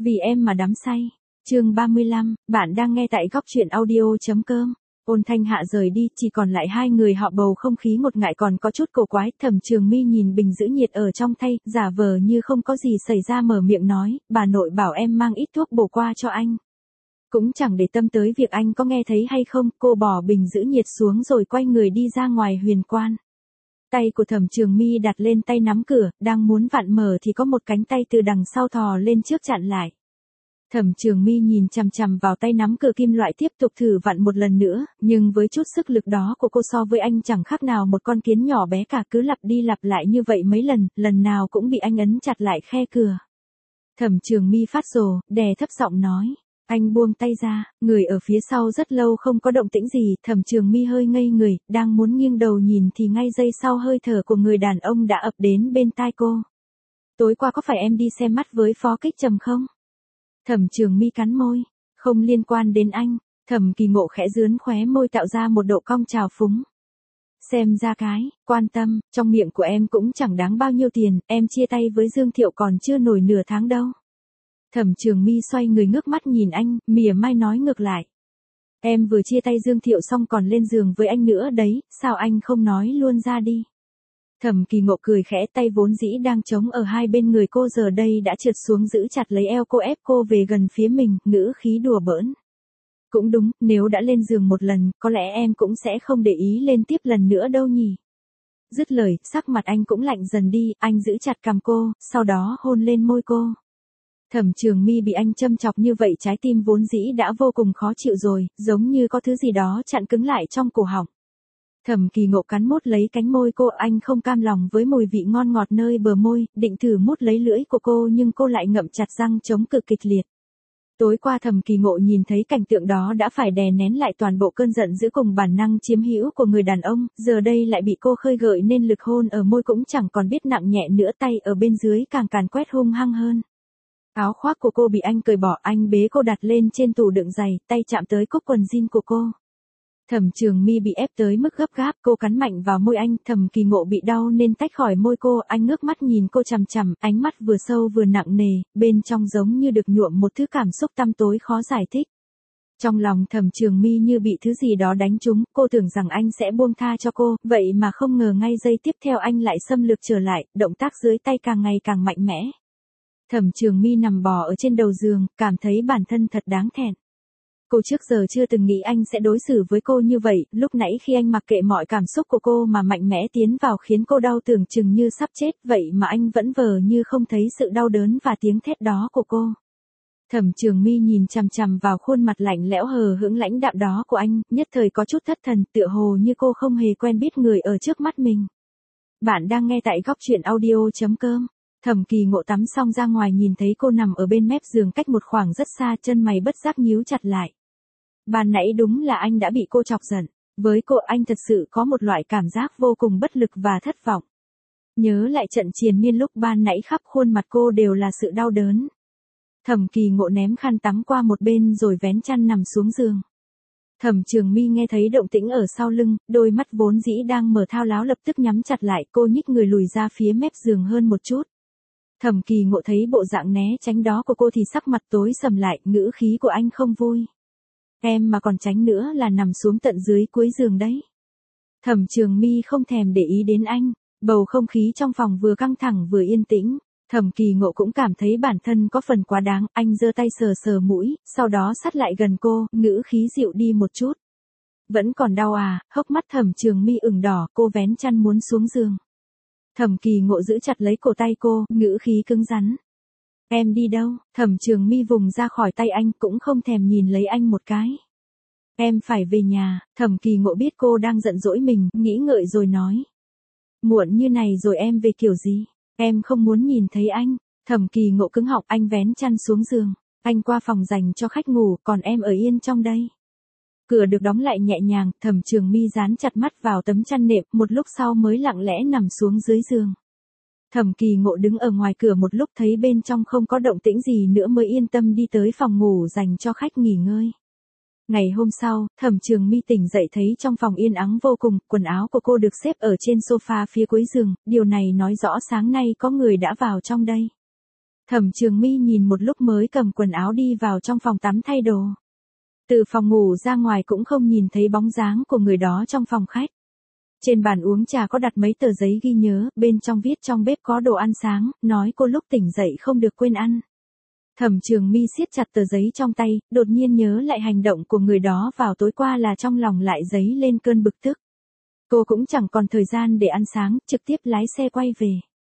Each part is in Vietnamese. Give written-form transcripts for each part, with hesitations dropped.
Vì em mà đắm say. Chương 35, bạn đang nghe tại góc truyện audio.com. Ôn Thanh Hạ rời đi, chỉ còn lại hai người họ, bầu không khí ngột ngại còn có chút cổ quái. Thẩm Trường My nhìn bình giữ nhiệt ở trong thay, giả vờ như không có gì xảy ra mở miệng nói, bà nội bảo em mang ít thuốc bổ qua cho anh. Cũng chẳng để tâm tới việc anh có nghe thấy hay không, cô bỏ bình giữ nhiệt xuống rồi quay người đi ra ngoài huyền quan. Tay của Thẩm Trường My đặt lên tay nắm cửa, đang muốn vặn mở thì có một cánh tay từ đằng sau thò lên trước chặn lại. Thẩm Trường My nhìn chằm chằm vào tay nắm cửa kim loại tiếp tục thử vặn một lần nữa, nhưng với chút sức lực đó của cô so với anh chẳng khác nào một con kiến nhỏ bé cả, cứ lặp đi lặp lại như vậy mấy lần, lần nào cũng bị anh ấn chặt lại khe cửa. Thẩm Trường My phát rồ, đè thấp giọng nói. Anh buông tay ra, người ở phía sau rất lâu không có động tĩnh gì, Thẩm Trường My hơi ngây người, đang muốn nghiêng đầu nhìn thì ngay giây sau hơi thở của người đàn ông đã ập đến bên tai cô. Tối qua có phải em đi xem mắt với Phó Kích Trầm không? Thẩm Trường My cắn môi, không liên quan đến anh. Thẩm Kỳ Ngộ khẽ dướn khóe môi tạo ra một độ cong trào phúng. Xem ra cái, quan tâm, trong miệng của em cũng chẳng đáng bao nhiêu tiền, em chia tay với Dương Thiệu còn chưa nổi nửa tháng đâu. Thẩm Trường My xoay người ngước mắt nhìn anh, mỉa mai nói ngược lại. Em vừa chia tay Dương Thiệu xong còn lên giường với anh nữa đấy, sao anh không nói luôn ra đi. Thẩm Kỳ Ngộ cười khẽ, tay vốn dĩ đang trống ở hai bên người cô giờ đây đã trượt xuống giữ chặt lấy eo cô, ép cô về gần phía mình, ngữ khí đùa bỡn. Cũng đúng, nếu đã lên giường một lần, có lẽ em cũng sẽ không để ý lên tiếp lần nữa đâu nhỉ. Dứt lời, sắc mặt anh cũng lạnh dần đi, anh giữ chặt cằm cô, sau đó hôn lên môi cô. Thẩm Trường My bị anh châm chọc như vậy, trái tim vốn dĩ đã vô cùng khó chịu rồi, giống như có thứ gì đó chặn cứng lại trong cổ họng. Thẩm Kỳ Ngộ cắn mút lấy cánh môi cô, anh không cam lòng với mùi vị ngon ngọt nơi bờ môi, định thử mút lấy lưỡi của cô nhưng cô lại ngậm chặt răng chống cự kịch liệt. Tối qua Thẩm Kỳ Ngộ nhìn thấy cảnh tượng đó đã phải đè nén lại toàn bộ cơn giận dữ cùng bản năng chiếm hữu của người đàn ông, giờ đây lại bị cô khơi gợi nên lực hôn ở môi cũng chẳng còn biết nặng nhẹ nữa, tay ở bên dưới càng càn quét hung hăng hơn. Áo khoác của cô bị anh cởi bỏ, anh bế cô đặt lên trên tủ đựng giày, tay chạm tới cúc quần jean của cô. Thẩm Trường My bị ép tới mức gấp gáp, cô cắn mạnh vào môi anh, Thẩm Kỳ Ngộ bị đau nên tách khỏi môi cô, anh ngước mắt nhìn cô chằm chằm, ánh mắt vừa sâu vừa nặng nề, bên trong giống như được nhuộm một thứ cảm xúc tăm tối khó giải thích. Trong lòng Thẩm Trường My như bị thứ gì đó đánh trúng, cô tưởng rằng anh sẽ buông tha cho cô, vậy mà không ngờ ngay giây tiếp theo anh lại xâm lược trở lại, động tác dưới tay càng ngày càng mạnh mẽ. Thẩm Trường My nằm bò ở trên đầu giường, cảm thấy bản thân thật đáng thẹn. Cô trước giờ chưa từng nghĩ anh sẽ đối xử với cô như vậy, lúc nãy khi anh mặc kệ mọi cảm xúc của cô mà mạnh mẽ tiến vào khiến cô đau tưởng chừng như sắp chết, vậy mà anh vẫn vờ như không thấy sự đau đớn và tiếng thét đó của cô. Thẩm Trường My nhìn chằm chằm vào khuôn mặt lạnh lẽo hờ hững lãnh đạm đó của anh, nhất thời có chút thất thần, tựa hồ như cô không hề quen biết người ở trước mắt mình. Bạn đang nghe tại góc truyện audio.com. Thẩm Kỳ Ngộ tắm xong ra ngoài nhìn thấy cô nằm ở bên mép giường cách một khoảng rất xa, chân mày bất giác nhíu chặt lại. Ban nãy đúng là anh đã bị cô chọc giận. Với cô anh thật sự có một loại cảm giác vô cùng bất lực và thất vọng. Nhớ lại trận triền miên lúc ban nãy khắp khuôn mặt cô đều là sự đau đớn. Thẩm Kỳ Ngộ ném khăn tắm qua một bên rồi vén chăn nằm xuống giường. Thẩm Trường My nghe thấy động tĩnh ở sau lưng, đôi mắt vốn dĩ đang mở thao láo lập tức nhắm chặt lại, cô nhích người lùi ra phía mép giường hơn một chút. Thẩm Kỳ Ngộ thấy bộ dạng né tránh đó của cô thì sắc mặt tối sầm lại, ngữ khí của anh không vui. Em mà còn tránh nữa là nằm xuống tận dưới cuối giường đấy. Thẩm Trường My không thèm để ý đến anh, bầu không khí trong phòng vừa căng thẳng vừa yên tĩnh. Thẩm Kỳ Ngộ cũng cảm thấy bản thân có phần quá đáng, anh giơ tay sờ sờ mũi, sau đó sát lại gần cô, ngữ khí dịu đi một chút. Vẫn còn đau à? Hốc mắt Thẩm Trường My ửng đỏ, cô vén chăn muốn xuống giường. Thẩm Kỳ Ngộ giữ chặt lấy cổ tay cô, ngữ khí cứng rắn. Em đi đâu? Thẩm Trường My vùng ra khỏi tay anh, cũng không thèm nhìn lấy anh một cái. Em phải về nhà. Thẩm Kỳ Ngộ biết cô đang giận dỗi mình, nghĩ ngợi rồi nói. Muộn như này rồi em về kiểu gì? Em không muốn nhìn thấy anh. Thẩm Kỳ Ngộ cứng họng, anh vén chăn xuống giường. Anh qua phòng dành cho khách ngủ, còn em ở yên trong đây. Cửa được đóng lại nhẹ nhàng, Thẩm Trường My dán chặt mắt vào tấm chăn nệm, một lúc sau mới lặng lẽ nằm xuống dưới giường. Thẩm Kỳ Ngộ đứng ở ngoài cửa một lúc thấy bên trong không có động tĩnh gì nữa mới yên tâm đi tới phòng ngủ dành cho khách nghỉ ngơi. Ngày hôm sau, Thẩm Trường My tỉnh dậy thấy trong phòng yên ắng vô cùng, quần áo của cô được xếp ở trên sofa phía cuối giường, điều này nói rõ sáng nay có người đã vào trong đây. Thẩm Trường My nhìn một lúc mới cầm quần áo đi vào trong phòng tắm thay đồ. Từ phòng ngủ ra ngoài cũng không nhìn thấy bóng dáng của người đó trong phòng khách. Trên bàn uống trà có đặt mấy tờ giấy ghi nhớ, bên trong viết trong bếp có đồ ăn sáng, nói cô lúc tỉnh dậy không được quên ăn. Thẩm Trường My siết chặt tờ giấy trong tay, đột nhiên nhớ lại hành động của người đó vào tối qua là trong lòng lại dấy lên cơn bực tức. Cô cũng chẳng còn thời gian để ăn sáng, trực tiếp lái xe quay về.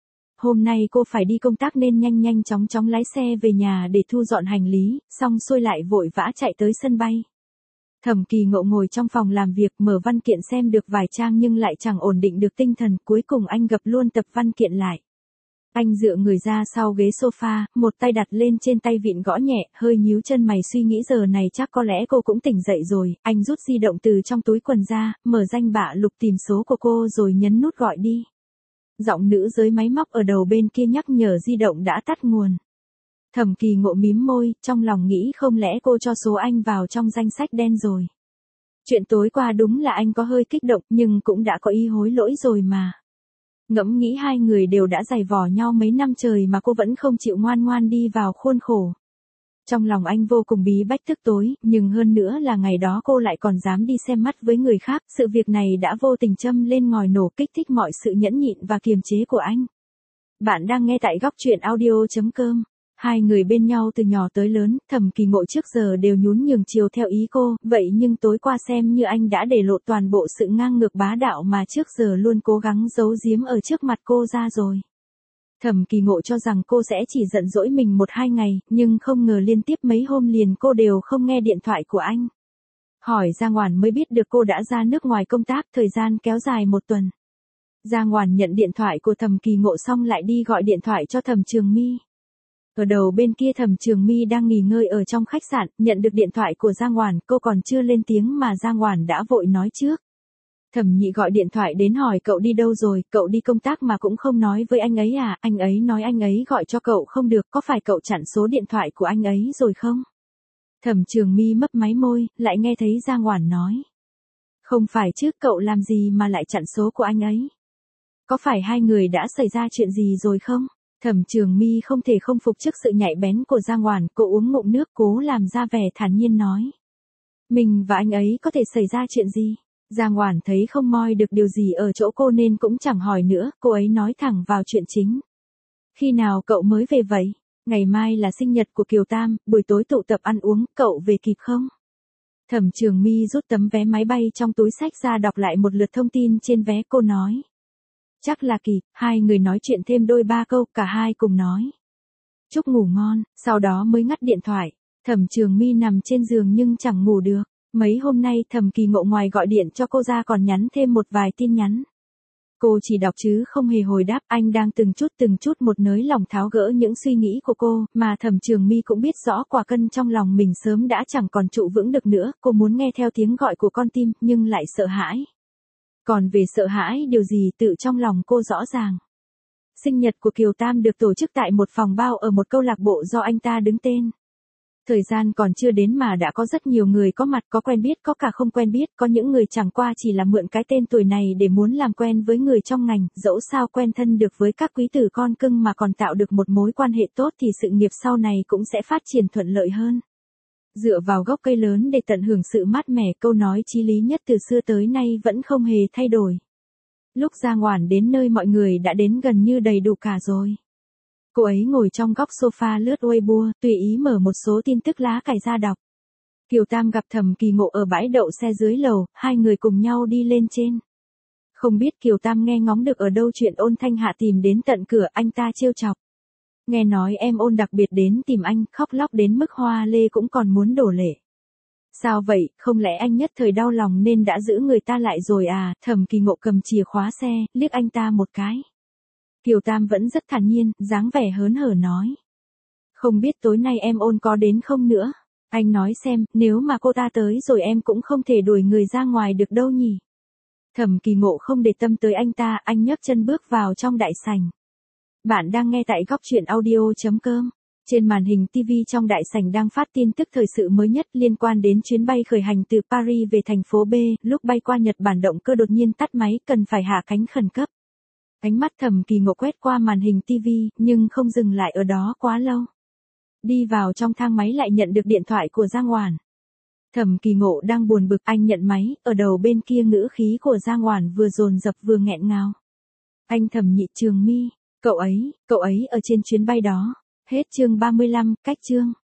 Hôm nay cô phải đi công tác nên nhanh nhanh chóng chóng lái xe về nhà để thu dọn hành lý, xong xuôi lại vội vã chạy tới sân bay. Thẩm Kỳ Ngộ ngồi trong phòng làm việc mở văn kiện xem được vài trang nhưng lại chẳng ổn định được tinh thần, cuối cùng anh gập luôn tập văn kiện lại. Anh dựa người ra sau ghế sofa, một tay đặt lên trên tay vịn gõ nhẹ, hơi nhíu chân mày suy nghĩ giờ này chắc có lẽ cô cũng tỉnh dậy rồi, anh rút di động từ trong túi quần ra, mở danh bạ lục tìm số của cô rồi nhấn nút gọi đi. Giọng nữ dưới máy móc ở đầu bên kia nhắc nhở di động đã tắt nguồn. Thẩm Kỳ Ngộ mím môi, trong lòng nghĩ không lẽ cô cho số anh vào trong danh sách đen rồi. Chuyện tối qua đúng là anh có hơi kích động nhưng cũng đã có ý hối lỗi rồi mà. Ngẫm nghĩ hai người đều đã giày vò nhau mấy năm trời mà cô vẫn không chịu ngoan ngoan đi vào khuôn khổ. Trong lòng anh vô cùng bí bách tức tối, nhưng hơn nữa là ngày đó cô lại còn dám đi xem mắt với người khác, sự việc này đã vô tình châm lên ngòi nổ kích thích mọi sự nhẫn nhịn và kiềm chế của anh. Bạn đang nghe tại góc truyện audio.com. Hai người bên nhau từ nhỏ tới lớn, Thẩm Kỳ Ngộ trước giờ đều nhún nhường chiều theo ý cô, vậy nhưng tối qua xem như anh đã để lộ toàn bộ sự ngang ngược bá đạo mà trước giờ luôn cố gắng giấu giếm ở trước mặt cô ra rồi. Thẩm Kỳ Ngộ cho rằng cô sẽ chỉ giận dỗi mình 1-2 ngày, nhưng không ngờ liên tiếp mấy hôm liền cô đều không nghe điện thoại của anh. Hỏi Giang Hoản mới biết được cô đã ra nước ngoài công tác, thời gian kéo dài 1 tuần. Giang Hoản nhận điện thoại của Thẩm Kỳ Ngộ xong lại đi gọi điện thoại cho Thẩm Trường My. Ở đầu bên kia Thẩm Trường My đang nghỉ ngơi ở trong khách sạn, nhận được điện thoại của Giang Hoản, cô còn chưa lên tiếng mà Giang Hoản đã vội nói trước. Thẩm Nhị gọi điện thoại đến hỏi cậu đi đâu rồi, cậu đi công tác mà cũng không nói với anh ấy à, anh ấy nói anh ấy gọi cho cậu không được, có phải cậu chặn số điện thoại của anh ấy rồi không? Thẩm Trường My mấp máy môi, lại nghe thấy Giang Hoản nói. Không phải chứ, cậu làm gì mà lại chặn số của anh ấy? Có phải hai người đã xảy ra chuyện gì rồi không? Thẩm Trường My không thể không phục trước sự nhạy bén của Giang Hoản, cô uống ngụm nước cố làm ra vẻ thản nhiên nói. Mình và anh ấy có thể xảy ra chuyện gì? Giang Hoản thấy không moi được điều gì ở chỗ cô nên cũng chẳng hỏi nữa, cô ấy nói thẳng vào chuyện chính. Khi nào cậu mới về vậy? Ngày mai là sinh nhật của Kiều Tam, buổi tối tụ tập ăn uống, cậu về kịp không? Thẩm Trường My rút tấm vé máy bay trong túi xách ra đọc lại một lượt thông tin trên vé, cô nói. Chắc là kịp, hai người nói chuyện thêm đôi ba câu, cả hai cùng nói. Chúc ngủ ngon, sau đó mới ngắt điện thoại. Thẩm Trường My nằm trên giường nhưng chẳng ngủ được. Mấy hôm nay Thẩm Kỳ Ngộ ngoài gọi điện cho cô ra còn nhắn thêm một vài tin nhắn. Cô chỉ đọc chứ không hề hồi đáp, anh đang từng chút một nới lòng tháo gỡ những suy nghĩ của cô, mà Thẩm Trường My cũng biết rõ quả cân trong lòng mình sớm đã chẳng còn trụ vững được nữa, cô muốn nghe theo tiếng gọi của con tim, nhưng lại sợ hãi. Còn về sợ hãi điều gì tự trong lòng cô rõ ràng. Sinh nhật của Kiều Tam được tổ chức tại một phòng bao ở một câu lạc bộ do anh ta đứng tên. Thời gian còn chưa đến mà đã có rất nhiều người có mặt, có quen biết, có cả không quen biết, có những người chẳng qua chỉ là mượn cái tên tuổi này để muốn làm quen với người trong ngành, dẫu sao quen thân được với các quý tử con cưng mà còn tạo được một mối quan hệ tốt thì sự nghiệp sau này cũng sẽ phát triển thuận lợi hơn. Dựa vào gốc cây lớn để tận hưởng sự mát mẻ, câu nói chí lý nhất từ xưa tới nay vẫn không hề thay đổi. Lúc Giang Hoản đến nơi mọi người đã đến gần như đầy đủ cả rồi. Cô ấy ngồi trong góc sofa lướt Weibo, tùy ý mở một số tin tức lá cải ra đọc. Kiều Tam gặp Thẩm Kỳ Ngộ ở bãi đậu xe dưới lầu, hai người cùng nhau đi lên trên. Không biết Kiều Tam nghe ngóng được ở đâu chuyện Ôn Thanh Hạ tìm đến tận cửa, anh ta trêu chọc. Nghe nói em Ôn đặc biệt đến tìm anh, khóc lóc đến mức hoa lê cũng còn muốn đổ lệ. Sao vậy, không lẽ anh nhất thời đau lòng nên đã giữ người ta lại rồi à? Thẩm Kỳ Ngộ cầm chìa khóa xe, liếc anh ta một cái. Kiều Tam vẫn rất thản nhiên, dáng vẻ hớn hở nói. Không biết tối nay em Ôn có đến không nữa? Anh nói xem, nếu mà cô ta tới rồi em cũng không thể đuổi người ra ngoài được đâu nhỉ? Thẩm Kỳ Ngộ không để tâm tới anh ta, anh nhấc chân bước vào trong đại sảnh. Bạn đang nghe tại góc truyện audio.com. Trên màn hình TV trong đại sảnh đang phát tin tức thời sự mới nhất liên quan đến chuyến bay khởi hành từ Paris về thành phố B, lúc bay qua Nhật Bản động cơ đột nhiên tắt máy, cần phải hạ cánh khẩn cấp. Ánh mắt Thẩm Kỳ Ngộ quét qua màn hình tivi, nhưng không dừng lại ở đó quá lâu. Đi vào trong thang máy lại nhận được điện thoại của Giang Hoản. Thẩm Kỳ Ngộ đang buồn bực, anh nhận máy, ở đầu bên kia ngữ khí của Giang Hoản vừa dồn dập vừa nghẹn ngào. Anh Thẩm Nhị Trường Mi, cậu ấy ở trên chuyến bay đó. Hết chương 35, cách chương.